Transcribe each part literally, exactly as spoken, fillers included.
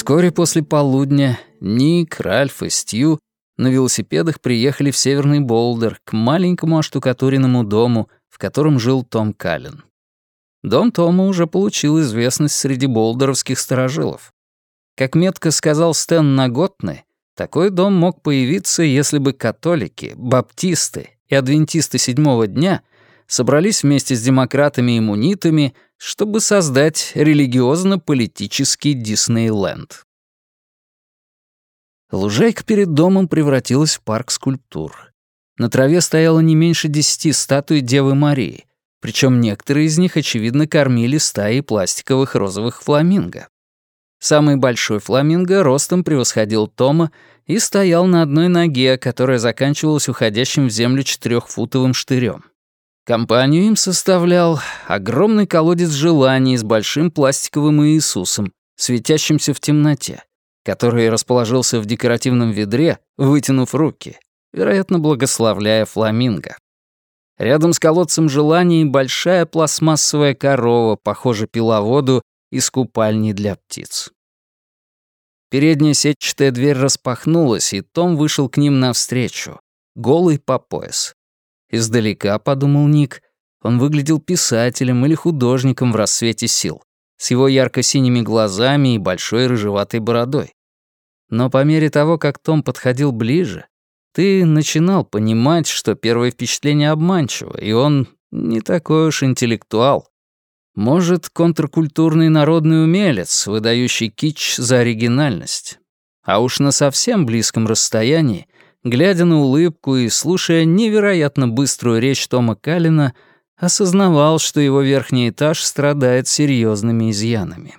Вскоре после полудня Ник, Ральф и Стью на велосипедах приехали в Северный Болдер к маленькому оштукатуренному дому, в котором жил Том Каллен. Дом Тома уже получил известность среди болдеровских старожилов. Как метко сказал Стэн Наготны, такой дом мог появиться, если бы католики, баптисты и адвентисты седьмого дня собрались вместе с демократами и мунитами, чтобы создать религиозно-политический Диснейленд. Лужайка перед домом превратилась в парк скульптур. На траве стояло не меньше десяти статуй Девы Марии, причем некоторые из них, очевидно, кормили стаи пластиковых розовых фламинго. Самый большой фламинго ростом превосходил Тома и стоял на одной ноге, которая заканчивалась уходящим в землю четырехфутовым штырем. Компанию им составлял огромный колодец желаний с большим пластиковым Иисусом, светящимся в темноте, который расположился в декоративном ведре, вытянув руки, вероятно, благословляя фламинго. Рядом с колодцем желаний большая пластмассовая корова, похоже, пила воду из купальни для птиц. Передняя сетчатая дверь распахнулась, и Том вышел к ним навстречу, голый по пояс. Издалека, подумал Ник, он выглядел писателем или художником в расцвете сил, с его ярко-синими глазами и большой рыжеватой бородой. Но по мере того, как Том подходил ближе, ты начинал понимать, что первое впечатление обманчиво, и он не такой уж интеллектуал. Может, контркультурный народный умелец, выдающий китч за оригинальность. А уж на совсем близком расстоянии, глядя на улыбку и слушая невероятно быструю речь Тома Каллена, осознавал, что его верхний этаж страдает серьезными изъянами.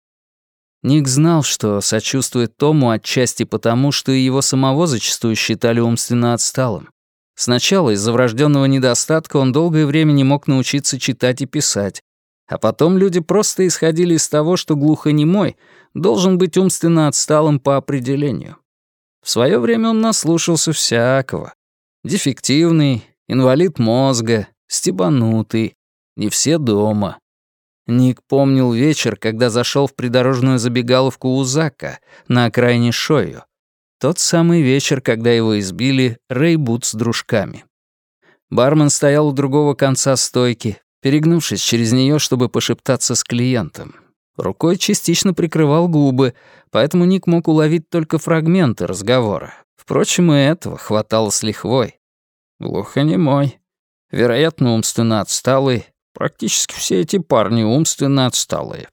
Ник знал, что сочувствует Тому отчасти потому, что и его самого зачастую считали умственно отсталым. Сначала из-за врожденного недостатка он долгое время не мог научиться читать и писать, а потом люди просто исходили из того, что глухонемой должен быть умственно отсталым по определению. В свое время он наслушался всякого. Дефективный, инвалид мозга, стебанутый, не все дома. Ник помнил вечер, когда зашел в придорожную забегаловку Узака на окраине Шойо. Тот самый вечер, когда его избили Рэй Бут с дружками. Бармен стоял у другого конца стойки, перегнувшись через нее, чтобы пошептаться с клиентом. Рукой частично прикрывал губы, поэтому Ник мог уловить только фрагменты разговора. Впрочем, и этого хватало с лихвой. Глухонемой, вероятно, умственно отсталый. Практически все эти парни умственно отсталые.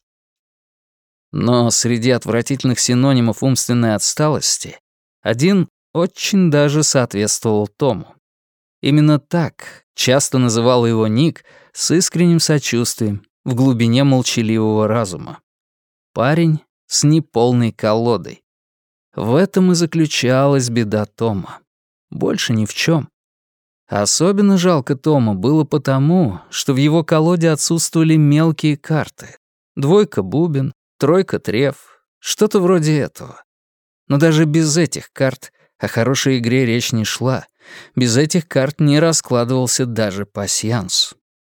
Но среди отвратительных синонимов умственной отсталости один очень даже соответствовал Тому. Именно так часто называл его Ник с искренним сочувствием в глубине молчаливого разума. Парень с неполной колодой. В этом и заключалась беда Тома. Больше ни в чем. Особенно жалко Тома было потому, что в его колоде отсутствовали мелкие карты. Двойка бубен, тройка треф, что-то вроде этого. Но даже без этих карт о хорошей игре речь не шла. Без этих карт не раскладывался даже пасьянс.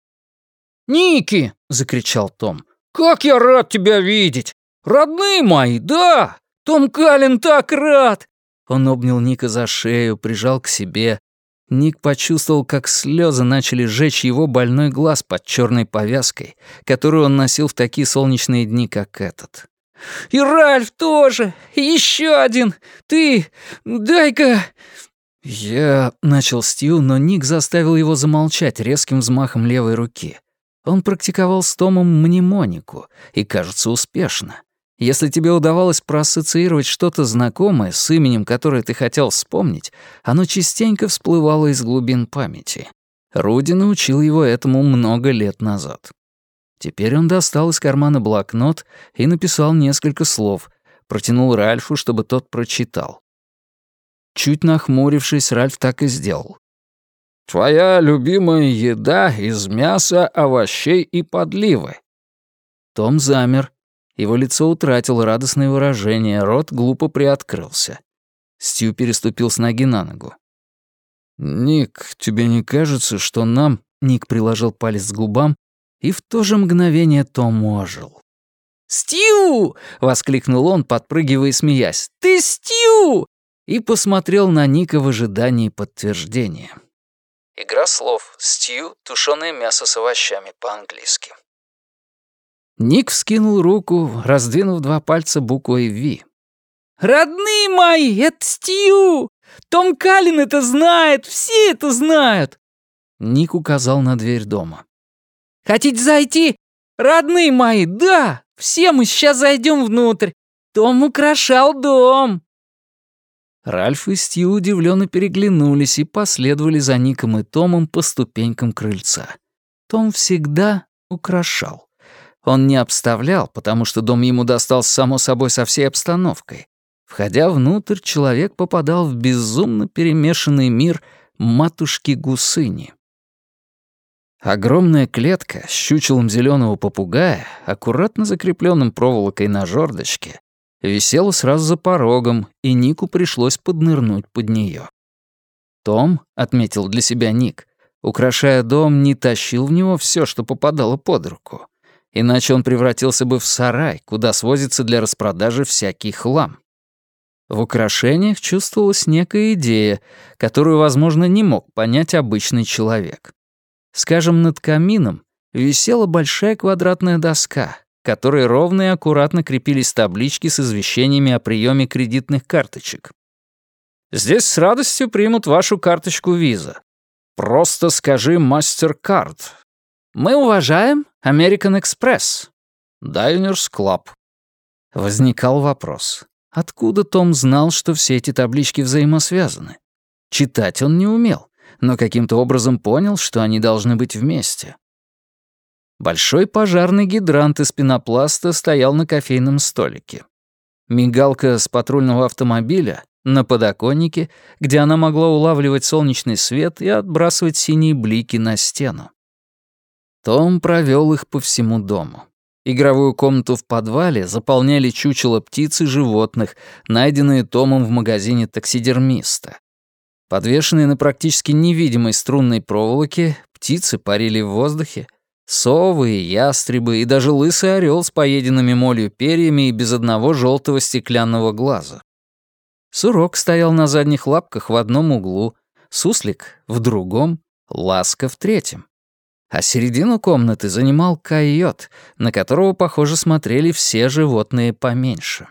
«Ники!» — закричал Том. «Как я рад тебя видеть! Родные мои, да! Том Каллен так рад!» Он обнял Ника за шею, прижал к себе. Ник почувствовал, как слезы начали жечь его больной глаз под черной повязкой, которую он носил в такие солнечные дни, как этот. «И Ральф тоже! И еще один! Ты... дай-ка...» «Я...» — начал Стью, но Ник заставил его замолчать резким взмахом левой руки. Он практиковал с Томом мнемонику, и, кажется, успешно. Если тебе удавалось проассоциировать что-то знакомое с именем, которое ты хотел вспомнить, оно частенько всплывало из глубин памяти. Руди научил его этому много лет назад. Теперь он достал из кармана блокнот и написал несколько слов, протянул Ральфу, чтобы тот прочитал. Чуть нахмурившись, Ральф так и сделал. «Твоя любимая еда из мяса, овощей и подливы». Том замер. Его лицо утратило радостное выражение, рот глупо приоткрылся. Стью переступил с ноги на ногу. «Ник, тебе не кажется, что нам...» Ник приложил палец к губам, и в то же мгновение Том ожил. «Стью!» — воскликнул он, подпрыгивая и смеясь. «Ты Стью!» И посмотрел на Ника в ожидании подтверждения. Игра слов «стью» — тушёное мясо с овощами по-английски. Ник вскинул руку, раздвинув два пальца буквой «Ви». «Родные мои, это Стью! Том Каллен это знает, все это знают!» Ник указал на дверь дома. «Хотите зайти? Родные мои, да! Все мы сейчас зайдем внутрь. Том украшал дом!» Ральф и Стью удивленно переглянулись и последовали за Ником и Томом по ступенькам крыльца. Том всегда украшал. Он не обставлял, потому что дом ему достался само собой со всей обстановкой. Входя внутрь, человек попадал в безумно перемешанный мир матушки-гусыни. Огромная клетка с чучелом зеленого попугая, аккуратно закрепленным проволокой на жердочке, висела сразу за порогом, и Нику пришлось поднырнуть под нее. Том, отметил для себя Ник, украшая дом, не тащил в него все, что попадало под руку. Иначе он превратился бы в сарай, куда свозится для распродажи всякий хлам. В украшениях чувствовалась некая идея, которую, возможно, не мог понять обычный человек. Скажем, над камином висела большая квадратная доска, к которой ровно и аккуратно крепились таблички с извещениями о приеме кредитных карточек. «Здесь с радостью примут вашу карточку Visa. Просто скажи MasterCard. Мы уважаем American Express. Diners Club». Возникал вопрос. Откуда Том знал, что все эти таблички взаимосвязаны? Читать он не умел, но каким-то образом понял, что они должны быть вместе. Большой пожарный гидрант из пенопласта стоял на кофейном столике. Мигалка с патрульного автомобиля на подоконнике, где она могла улавливать солнечный свет и отбрасывать синие блики на стену. Том провел их по всему дому. Игровую комнату в подвале заполняли чучела птиц и животных, найденные Томом в магазине таксидермиста. Подвешенные на практически невидимой струнной проволоке, птицы парили в воздухе, совы и ястребы, и даже лысый орел с поеденными молью перьями и без одного желтого стеклянного глаза. Сурок стоял на задних лапках в одном углу, суслик — в другом, ласка — в третьем. А середину комнаты занимал койот, на которого, похоже, смотрели все животные поменьше.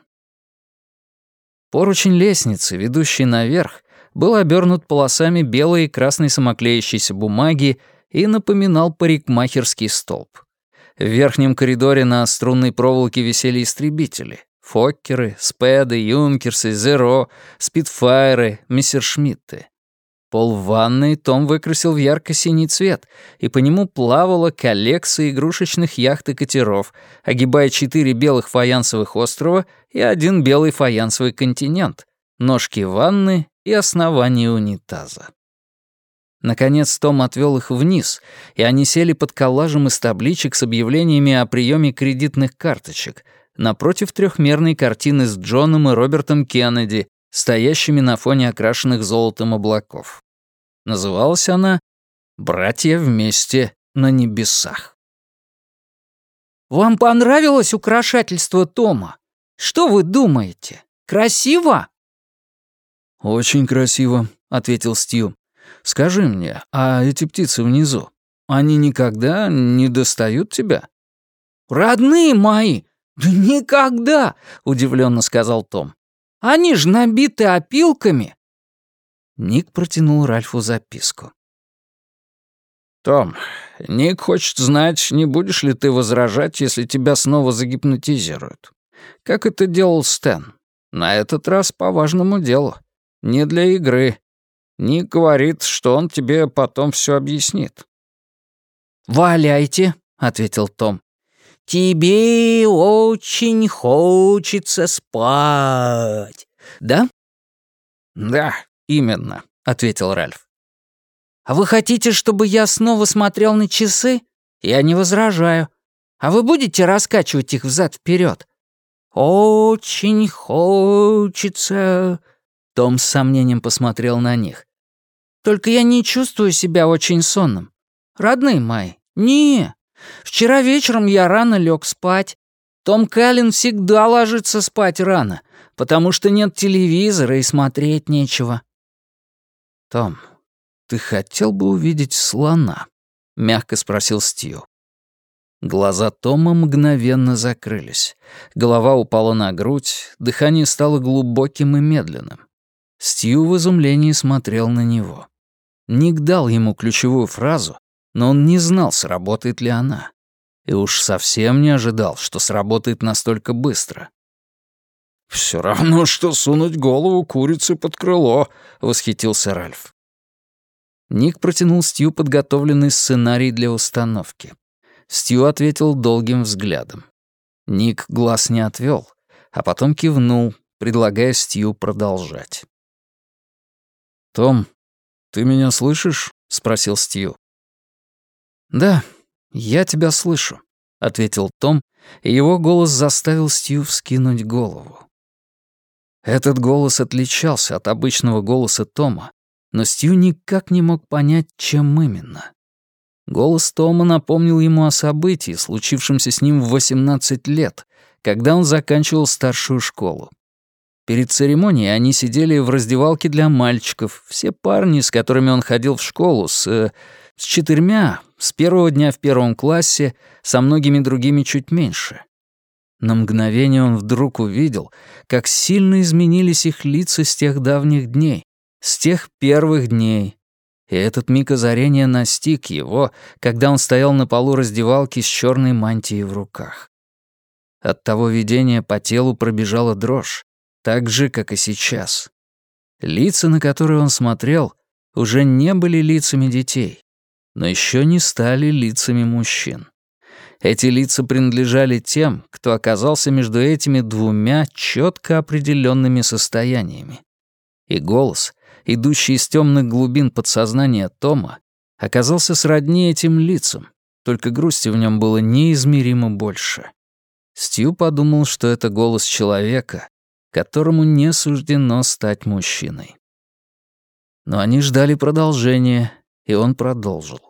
Поручень лестницы, ведущий наверх, был обернут полосами белой и красной самоклеящейся бумаги и напоминал парикмахерский столб. В верхнем коридоре на струнной проволоке висели истребители — Фоккеры, Спеды, Юнкерсы, Зеро, Спитфайры, Мессершмитты. Пол в ванной Том выкрасил в ярко-синий цвет, и по нему плавала коллекция игрушечных яхт и катеров, огибая четыре белых фаянсовых острова и один белый фаянсовый континент, ножки ванны и основание унитаза. Наконец Том отвел их вниз, и они сели под коллажем из табличек с объявлениями о приеме кредитных карточек напротив трехмерной картины с Джоном и Робертом Кеннеди, стоящими на фоне окрашенных золотом облаков. Называлась она «Братья вместе на небесах». «Вам понравилось украшательство Тома? Что вы думаете? Красиво?» «Очень красиво», — ответил Стью. «Скажи мне, а эти птицы внизу, они никогда не достают тебя?» «Родные мои, да никогда!» — удивленно сказал Том. «Они ж набиты опилками!» Ник протянул Ральфу записку. «Том, Ник хочет знать, не будешь ли ты возражать, если тебя снова загипнотизируют. Как это делал Стэн. На этот раз по важному делу. Не для игры. Ник говорит, что он тебе потом все объяснит». «Валяйте», — ответил Том. «Тебе очень хочется спать, да?» «Да, именно», — ответил Ральф. «А вы хотите, чтобы я снова смотрел на часы? Я не возражаю. А вы будете раскачивать их взад-вперед? Очень хочется...» Том с сомнением посмотрел на них. «Только я не чувствую себя очень сонным. Родные мои, не. Вчера вечером я рано лег спать. Том Каллен всегда ложится спать рано, потому что нет телевизора и смотреть нечего». «Том, ты хотел бы увидеть слона?» — мягко спросил Стью. Глаза Тома мгновенно закрылись. Голова упала на грудь, дыхание стало глубоким и медленным. Стью в изумлении смотрел на него. Ник дал ему ключевую фразу, но он не знал, сработает ли она. И уж совсем не ожидал, что сработает настолько быстро. «Всё равно, что сунуть голову курицы под крыло», — восхитился Ральф. Ник протянул Стью подготовленный сценарий для установки. Стью ответил долгим взглядом. Ник глаз не отвел, а потом кивнул, предлагая Стью продолжать. «Том, ты меня слышишь?» — спросил Стью. «Да, я тебя слышу», — ответил Том, и его голос заставил Стью вскинуть голову. Этот голос отличался от обычного голоса Тома, но Стью никак не мог понять, чем именно. Голос Тома напомнил ему о событии, случившемся с ним в восемнадцать лет, когда он заканчивал старшую школу. Перед церемонией они сидели в раздевалке для мальчиков, все парни, с которыми он ходил в школу, с, с четырьмя, с первого дня в первом классе, со многими другими чуть меньше. На мгновение он вдруг увидел, как сильно изменились их лица с тех давних дней, с тех первых дней. И этот миг озарения настиг его, когда он стоял на полу раздевалки с черной мантией в руках. От того видения по телу пробежала дрожь, так же, как и сейчас. Лица, на которые он смотрел, уже не были лицами детей, но еще не стали лицами мужчин. Эти лица принадлежали тем, кто оказался между этими двумя четко определенными состояниями. И голос, идущий из темных глубин подсознания Тома, оказался сродни этим лицам, только грусти в нем было неизмеримо больше. Стью подумал, что это голос человека, которому не суждено стать мужчиной. Но они ждали продолжения, и он продолжил.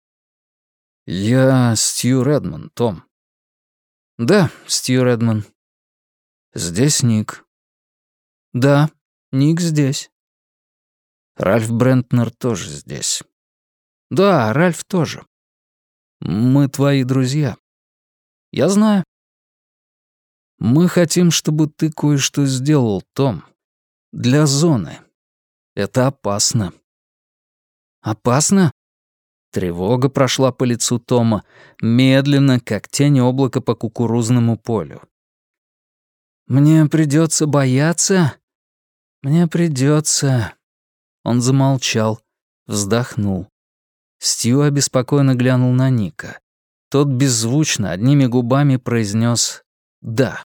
«Я Стью Редман, Том». «Да, Стью Редман». «Здесь Ник». «Да, Ник здесь». «Ральф Брентнер тоже здесь». «Да, Ральф тоже». «Мы твои друзья». «Я знаю». «Мы хотим, чтобы ты кое-что сделал, Том. Для зоны. Это опасно». «Опасно?» Тревога прошла по лицу Тома, медленно, как тень облака по кукурузному полю. «Мне придется бояться? Мне придется...» Он замолчал, вздохнул. Стью обеспокоенно глянул на Ника. Тот беззвучно, одними губами произнес «да».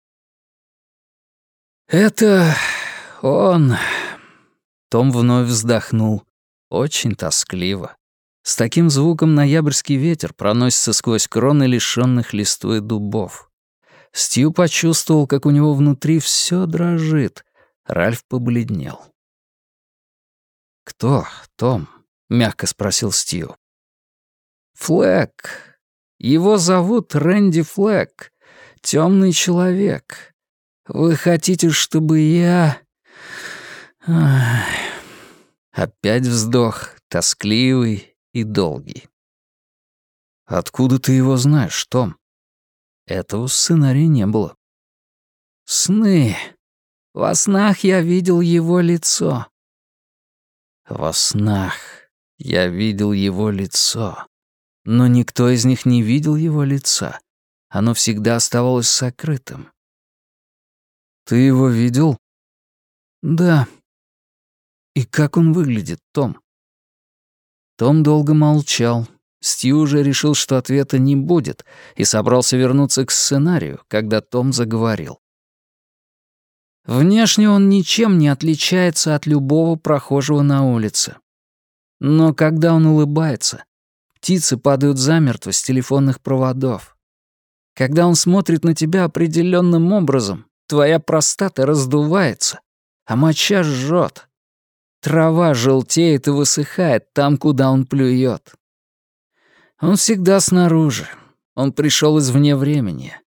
«Это он...» Том вновь вздохнул, очень тоскливо. С таким звуком ноябрьский ветер проносится сквозь кроны лишённых листвы дубов. Стью почувствовал, как у него внутри всё дрожит. Ральф побледнел. «Кто, Том?» — мягко спросил Стью. «Флэк. Его зовут Рэнди Флэк. Тёмный человек. Вы хотите, чтобы я...» Ах. Опять вздох, тоскливый и долгий. «Откуда ты его знаешь, Том?» Этого в сценарии не было. «Сны. Во снах я видел его лицо». «Во снах я видел его лицо. Но никто из них не видел его лица. Оно всегда оставалось сокрытым». «Ты его видел?» «Да». «И как он выглядит, Том?» Том долго молчал. Стью уже решил, что ответа не будет, и собрался вернуться к сценарию, когда Том заговорил. «Внешне он ничем не отличается от любого прохожего на улице. Но когда он улыбается, птицы падают замертво с телефонных проводов. Когда он смотрит на тебя определенным образом, твоя простата раздувается, а моча жжет. Трава желтеет и высыхает там, куда он плюет. Он всегда снаружи. Он пришел из вне времени.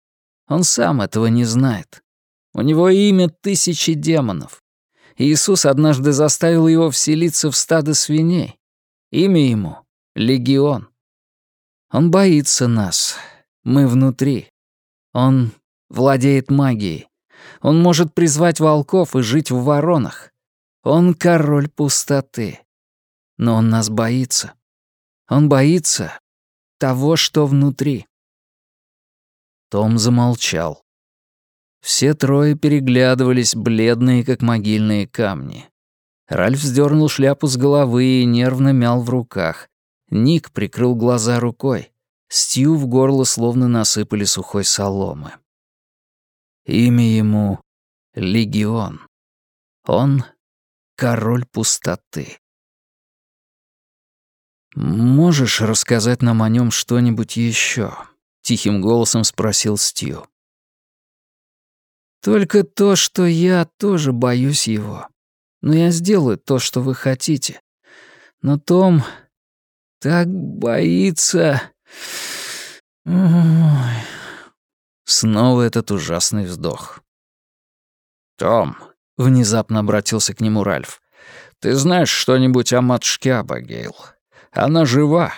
Он сам этого не знает. У него имя тысячи демонов. Иисус однажды заставил его вселиться в стадо свиней. Имя ему — Легион. Он боится нас. Мы внутри. Он владеет магией. Он может призвать волков и жить в воронах. Он король пустоты. Но он нас боится. Он боится того, что внутри. Том замолчал. Все трое переглядывались, бледные, как могильные камни. Ральф сдернул шляпу с головы и нервно мял в руках. Ник прикрыл глаза рукой. Стью в горло словно насыпали сухой соломы. Имя ему — Легион. Он — король пустоты. «Можешь рассказать нам о нем что-нибудь еще?» — тихим голосом спросил Стью. «Только то, что я тоже боюсь его. Но я сделаю то, что вы хотите. Но Том так боится...» Ой. Снова этот ужасный вздох. «Том», — внезапно обратился к нему Ральф, — «ты знаешь что-нибудь о матушке Абигейл? Она жива?»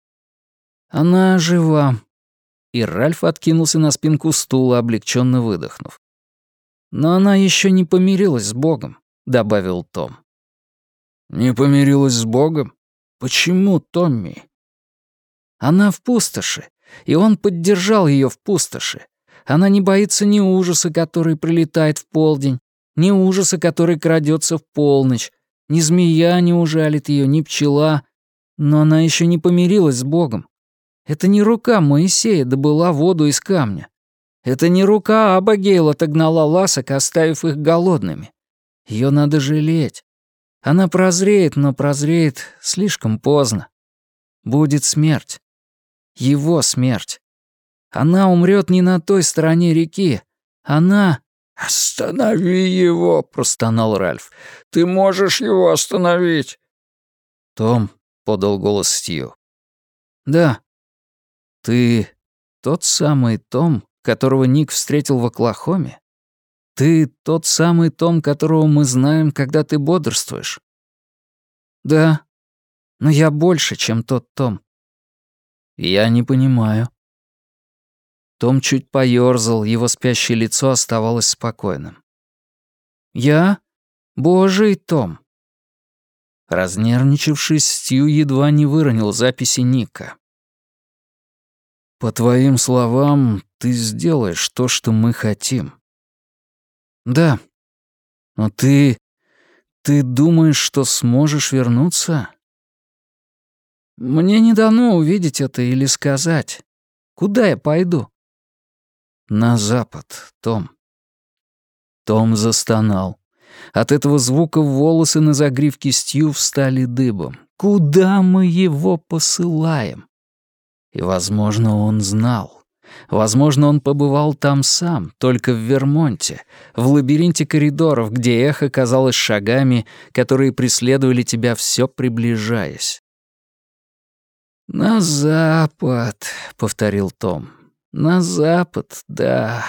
«Она жива». И Ральф откинулся на спинку стула, облегченно выдохнув. «Но она еще не помирилась с Богом», — добавил Том. «Не помирилась с Богом? Почему, Томми?» «Она в пустоши, и он поддержал ее в пустоши. Она не боится ни ужаса, который прилетает в полдень, ни ужаса, который крадется в полночь, ни змея не ужалит ее, ни пчела. Но она еще не помирилась с Богом. Это не рука Моисея добыла воду из камня. Это не рука Абигейл отогнала ласок, оставив их голодными. Ее надо жалеть. Она прозреет, но прозреет слишком поздно. Будет смерть. Его смерть. Она умрет не на той стороне реки. Она... «Останови его!» — простонал Ральф. «Ты можешь его остановить!» «Том», — подал голос Стью. «Да. Ты тот самый Том, которого Ник встретил в Оклахоме? Ты тот самый Том, которого мы знаем, когда ты бодрствуешь?» «Да. Но я больше, чем тот Том». «Я не понимаю». Том чуть поёрзал, его спящее лицо оставалось спокойным. «Я? Божий Том». Разнервничавшись, Стью едва не выронил записи Ника. «По твоим словам, ты сделаешь то, что мы хотим». «Да. Но ты... ты думаешь, что сможешь вернуться?» «Мне не дано увидеть это или сказать. Куда я пойду?» «На запад, Том». Том застонал. От этого звука волосы на загривке Стью встали дыбом. «Куда мы его посылаем?» И, возможно, он знал. Возможно, он побывал там сам, только в Вермонте, в лабиринте коридоров, где эхо казалось шагами, которые преследовали тебя, все приближаясь. «На запад», — повторил Том. «На запад, да».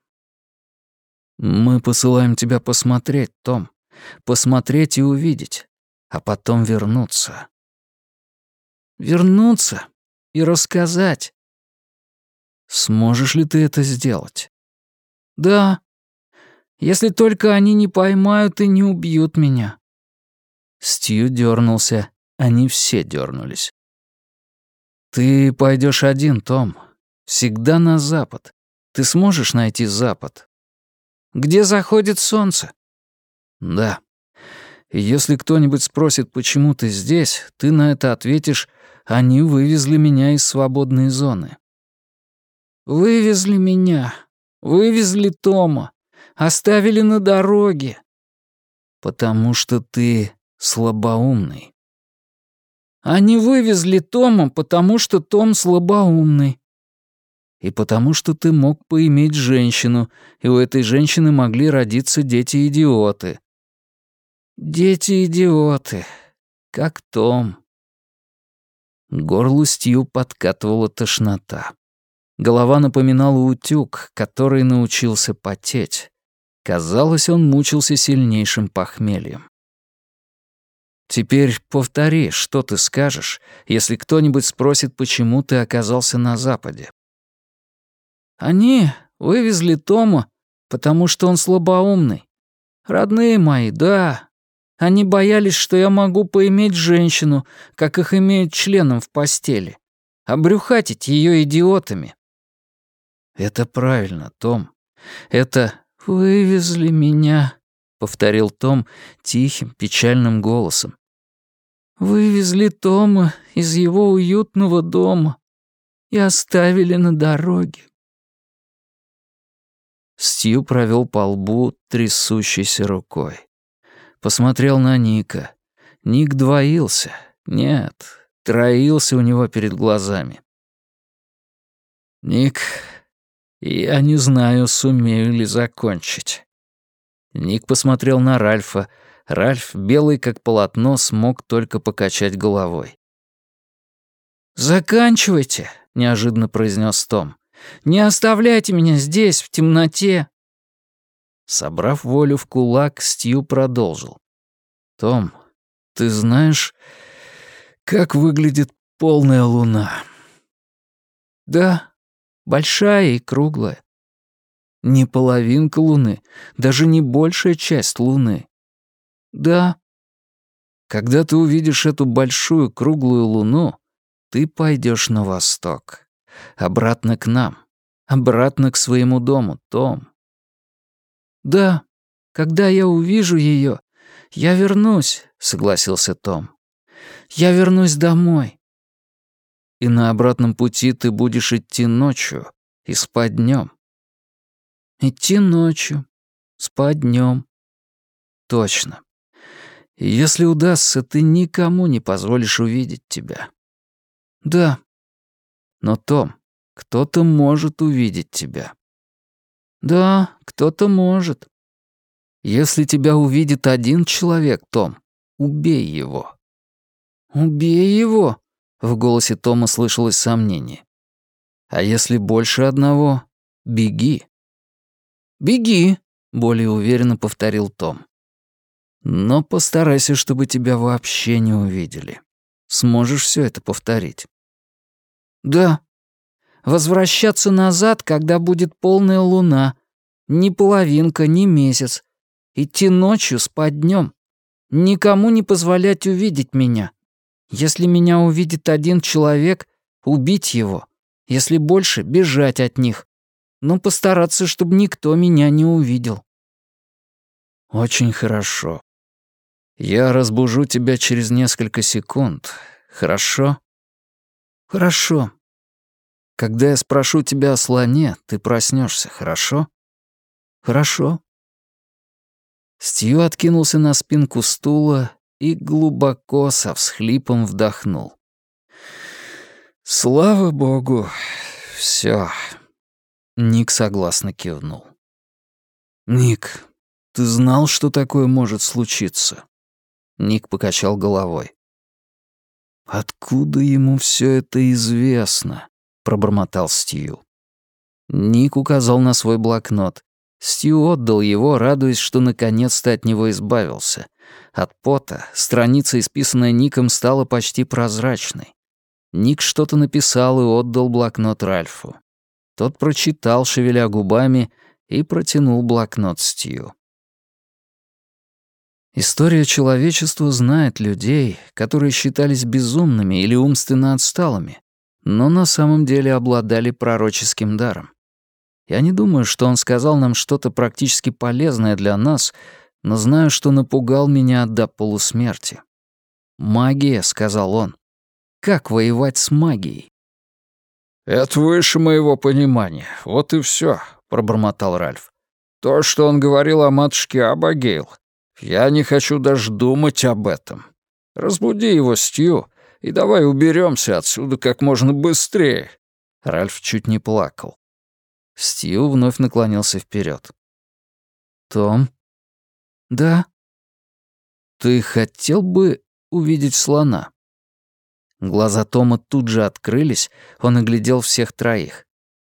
«Мы посылаем тебя посмотреть, Том. Посмотреть и увидеть, а потом вернуться». «Вернуться и рассказать». «Сможешь ли ты это сделать?» «Да. Если только они не поймают и не убьют меня». Стью дернулся. Они все дернулись. «Ты пойдешь один, Том. Всегда на запад. Ты сможешь найти запад?» «Где заходит солнце?» «Да. И если кто-нибудь спросит, почему ты здесь, ты на это ответишь: они вывезли меня из свободной зоны». «Вывезли меня. Вывезли Тома. Оставили на дороге». «Потому что ты слабоумный». «Они вывезли Тома, потому что Том слабоумный». «И потому что ты мог поиметь женщину, и у этой женщины могли родиться дети-идиоты». «Дети-идиоты. Как Том». К горлу Стью подкатывала тошнота. Голова напоминала утюг, который научился потеть. Казалось, он мучился сильнейшим похмельем. «Теперь повтори, что ты скажешь, если кто-нибудь спросит, почему ты оказался на Западе». «Они вывезли Тома, потому что он слабоумный. Родные мои, да. Они боялись, что я могу поиметь женщину, как их имеют членом в постели, обрюхатить ее идиотами». «Это правильно, Том. Это вывезли меня», — повторил Том тихим, печальным голосом. «Вывезли Тома из его уютного дома и оставили на дороге». Стью провел по лбу трясущейся рукой. Посмотрел на Ника. Ник двоился. Нет, троился у него перед глазами. «Ник, я не знаю, сумею ли закончить». Ник посмотрел на Ральфа. Ральф, белый как полотно, смог только покачать головой. «Заканчивайте», — неожиданно произнес Том. «Не оставляйте меня здесь, в темноте». Собрав волю в кулак, Стью продолжил. «Том, ты знаешь, как выглядит полная луна?» «Да, большая и круглая. Не половинка луны, даже не большая часть луны. Да. Когда ты увидишь эту большую круглую луну, ты пойдешь на восток. Обратно к нам. Обратно к своему дому, Том». «Да, когда я увижу ее, я вернусь», — согласился Том. «Я вернусь домой». «И на обратном пути ты будешь идти ночью и спать днем». «Идти ночью, спать днем». «Точно. И если удастся, ты никому не позволишь увидеть тебя». «Да». «Но, Том, кто-то может увидеть тебя». «Да, кто-то может». «Если тебя увидит один человек, Том, убей его». «Убей его?» — в голосе Тома слышалось сомнение. «А если больше одного, беги». «Беги», — более уверенно повторил Том. «Но постарайся, чтобы тебя вообще не увидели. Сможешь все это повторить?» «Да. Возвращаться назад, когда будет полная луна. Ни половинка, ни месяц. Идти ночью, спать днем. Никому не позволять увидеть меня. Если меня увидит один человек, убить его. Если больше, бежать от них. Но постараться, чтобы никто меня не увидел». «Очень хорошо. Я разбужу тебя через несколько секунд. Хорошо?» «Хорошо. Когда я спрошу тебя о слоне, ты проснешься, хорошо?» «Хорошо». Стью откинулся на спинку стула и глубоко со всхлипом вдохнул. «Слава богу, все. Ник согласно кивнул. «Ник, ты знал, что такое может случиться?» Ник покачал головой. «Откуда ему все это известно?» — пробормотал Стью. Ник указал на свой блокнот. Стью отдал его, радуясь, что наконец-то от него избавился. От пота страница, исписанная Ником, стала почти прозрачной. Ник что-то написал и отдал блокнот Ральфу. Тот прочитал, шевеля губами, и протянул блокнот Стью. История человечества знает людей, которые считались безумными или умственно отсталыми, но на самом деле обладали пророческим даром. Я не думаю, что он сказал нам что-то практически полезное для нас, но знаю, что напугал меня до полусмерти. «Магия», — сказал он. «Как воевать с магией?» «Это выше моего понимания, вот и все», — пробормотал Ральф. «То, что он говорил о матушке Абигейл, я не хочу даже думать об этом. Разбуди его, Стью, и давай уберемся отсюда как можно быстрее». Ральф чуть не плакал. Стью вновь наклонился вперед. «Том?» «Да?» «Ты хотел бы увидеть слона?» Глаза Тома тут же открылись, он оглядел всех троих.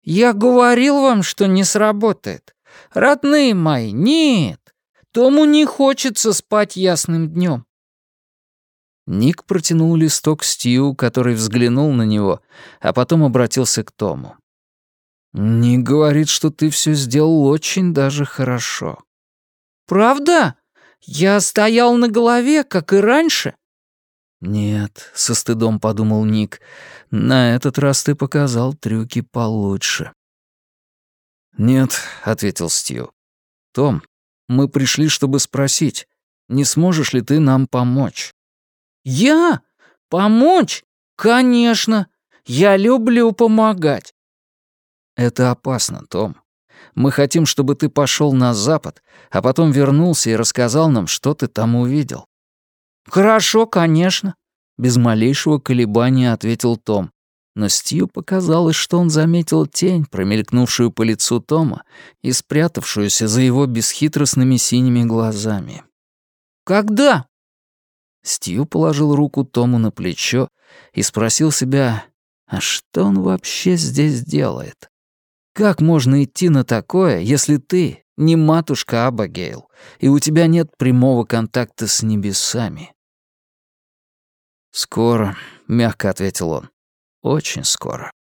«Я говорил вам, что не сработает. Родные мои, нет. Тому не хочется спать ясным днем». Ник протянул листок Стью, который взглянул на него, а потом обратился к Тому. «Ник говорит, что ты все сделал очень даже хорошо». «Правда? Я стоял на голове, как и раньше?» «Нет», — со стыдом подумал Ник, — «на этот раз ты показал трюки получше». «Нет», — ответил Стью. «Том, мы пришли, чтобы спросить, не сможешь ли ты нам помочь?» «Я? Помочь? Конечно. Я люблю помогать». «Это опасно, Том. Мы хотим, чтобы ты пошел на запад, а потом вернулся и рассказал нам, что ты там увидел». «Хорошо, конечно», — без малейшего колебания ответил Том. Но Стью показалось, что он заметил тень, промелькнувшую по лицу Тома и спрятавшуюся за его бесхитростными синими глазами. «Когда?» Стью положил руку Тому на плечо и спросил себя, а что он вообще здесь делает? Как можно идти на такое, если ты не матушка Абигейл, и у тебя нет прямого контакта с небесами? «Скоро», — мягко ответил он, — «очень скоро».